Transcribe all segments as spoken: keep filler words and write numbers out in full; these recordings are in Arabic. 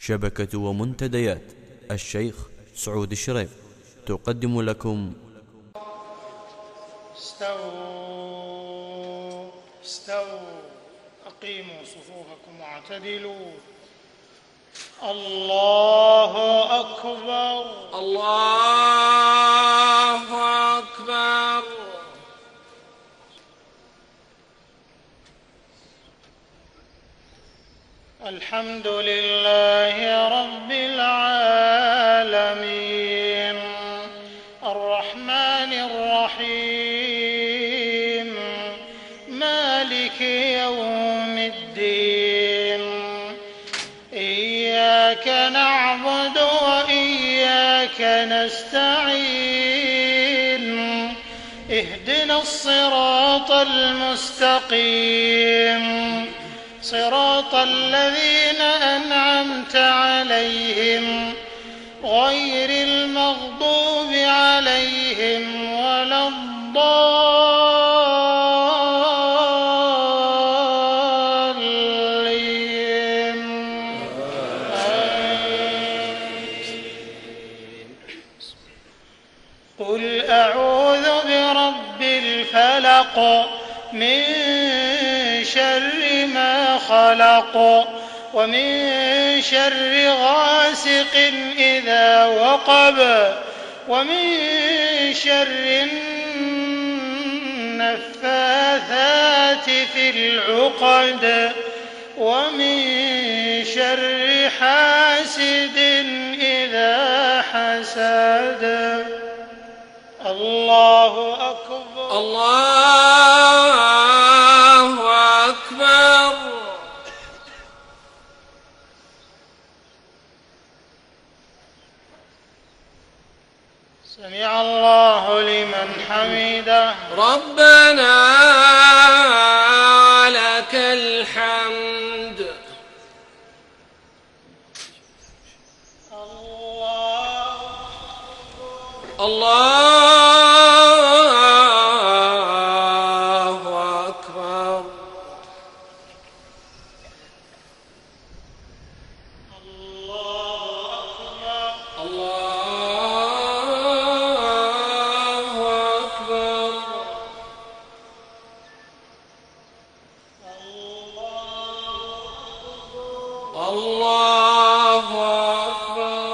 شبكة ومنتديات الشيخ سعود الشريف تقدم لكم استووا استووا أقيموا صفوفكم واعتدلوا. الله أكبر الله أكبر. الحمد لله رب العالمين الرحمن الرحيم مالك يوم الدين. إياك نعبد وإياك نستعين. اهدنا الصراط المستقيم صراط الذين أنعمت عليهم غير المغضوب عليهم ولا الضالين. قل أعوذ برب الفلق من شر ما خلق ومن شر غاسق إذا وقب ومن شر النفاثات في العقد ومن شر حاسد إذا حسد. الله أكبر الله أكبر. سمع الله لمن حمده. ربنا لك الحمد. الله الله أكبر. الله أكبر. الله أكبر. الله أكبر.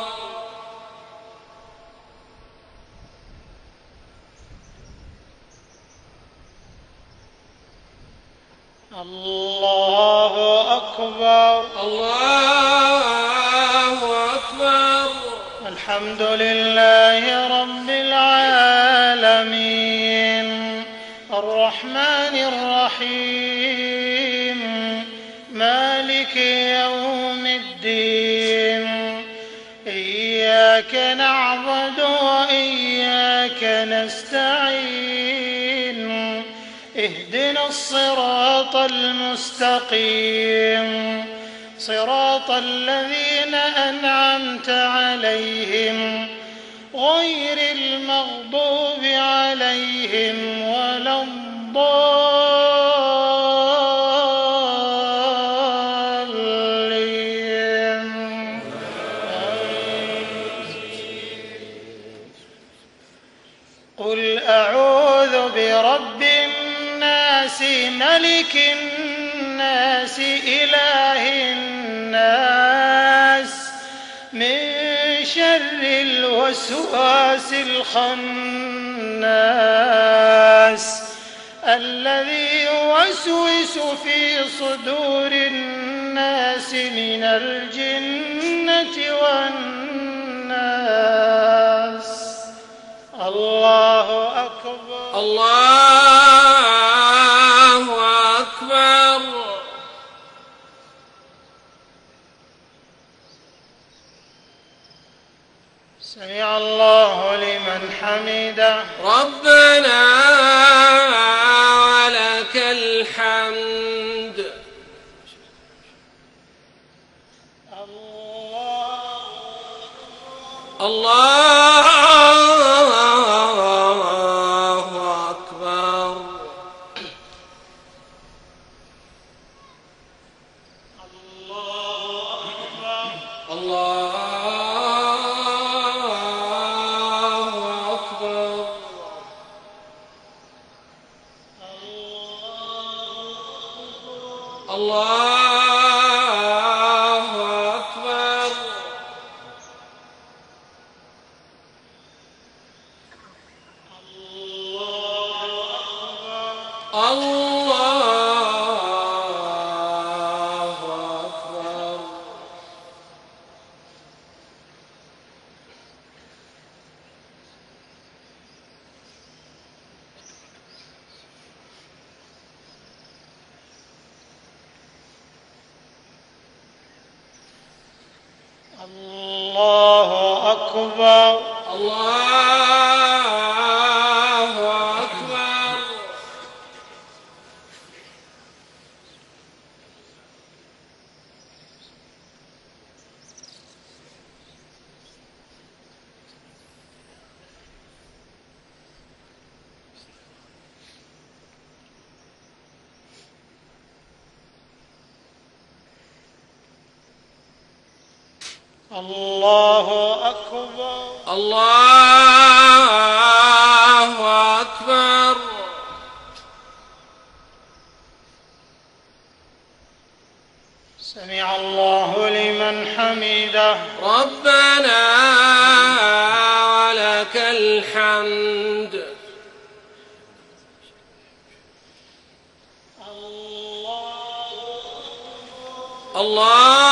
الله أكبر. الله أكبر. الحمد لله رب العالمين الرحمن الرحيم مالك يوم الدين. إياك نعبد وإياك نستعين. اهدنا الصراط المستقيم صراط الذين أنعمت عليهم غير المغضوب عليهم ولا الضالين. قل أعوذ برب الناس ملك الناس إله الناس من شر الوسواس الخناس الذي يوسوس في صدور الناس من الجنة والناس. الله أكبر. الله أكبر. سمع الله لمن حمده. ربنا لك الحمد. الله الله أكبر. الله أكبر. الله أكبر. الله أكبر. الله أكبر. الله أكبر. سمع الله لمن حمده. ربنا ولك الحمد. الله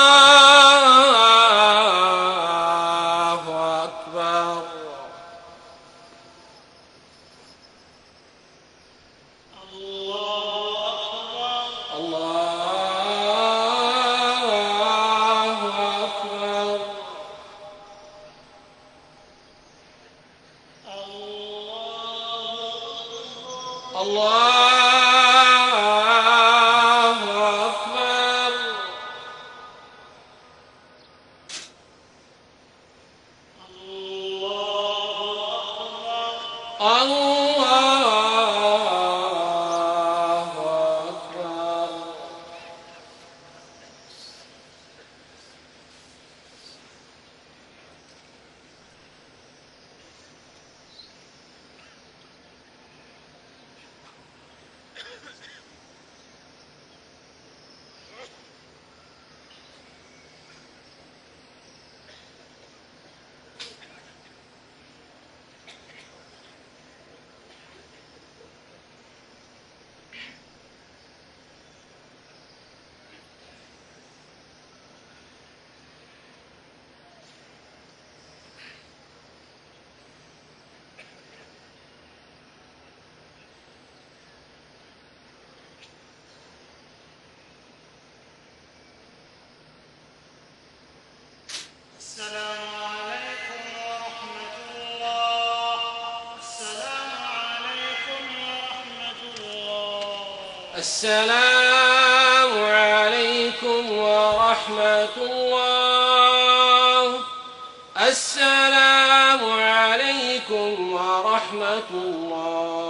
السلام عليكم ورحمة الله. السلام عليكم ورحمة الله. السلام عليكم ورحمة الله. السلام عليكم ورحمة الله.